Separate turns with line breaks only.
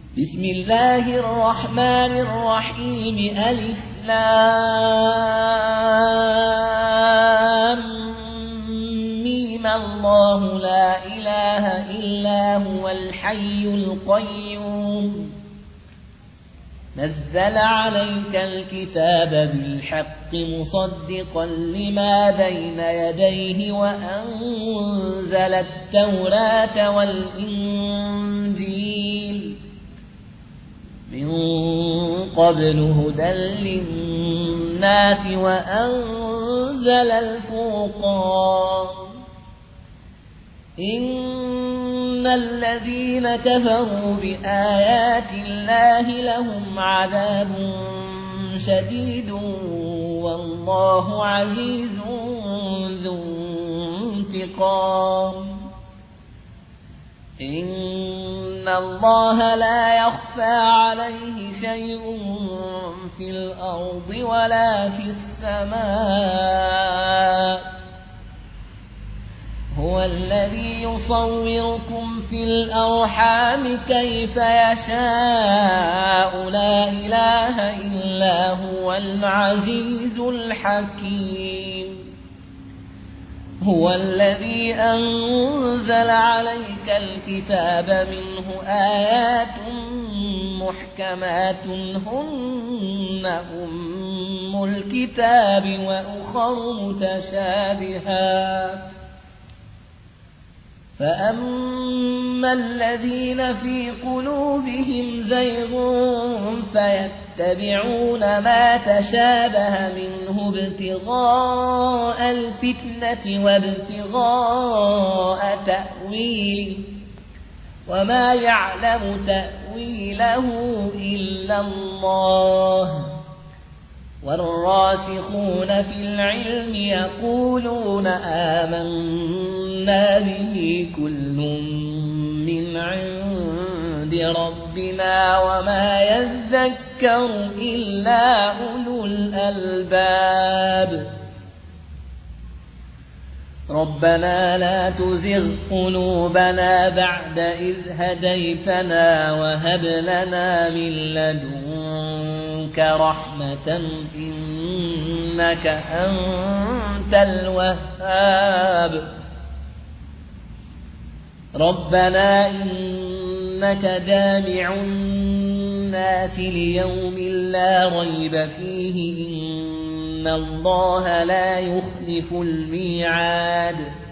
بسم الله الرحمن الرحيم ألف لام ميم الله لا إله إلا هو الحي القيوم نزل عليك الكتاب بالحق مصدقا لما بين يديه وأنزل التوراة والإنجيل من قبل هدى للناس وأنزل الفرقان إن الذين كفروا بآيات الله لهم عذاب شديد والله عزيز ذو انتقام إن الله لا يخفى عليه شيء في الأرض ولا في السماء هو الذي يصوركم في الأرحام كيف يشاء لا إله إلا هو العزيز الحكيم هو الذي أنزل عليك الكتاب منه آيات محكمات هن أم الكتاب وأخر متشابهات فأما الذين في قلوبهم زيغ فيتبعون ما تشابه منه ابتغاء الفتنة وابتغاء تأويله وما يعلم تأويله إلا الله والراسخون في العلم يقولون آمنا به كل من عند ربنا وما يذكر إلا أولو الألباب ربنا لا تزغ قلوبنا بعد إذ هديتنا وهب لنا من لدنك رحمة إنك أنت الوهاب ربنا إنك جامع الناس ليوم لا ريب فيه إن الله لا يخلف الميعاد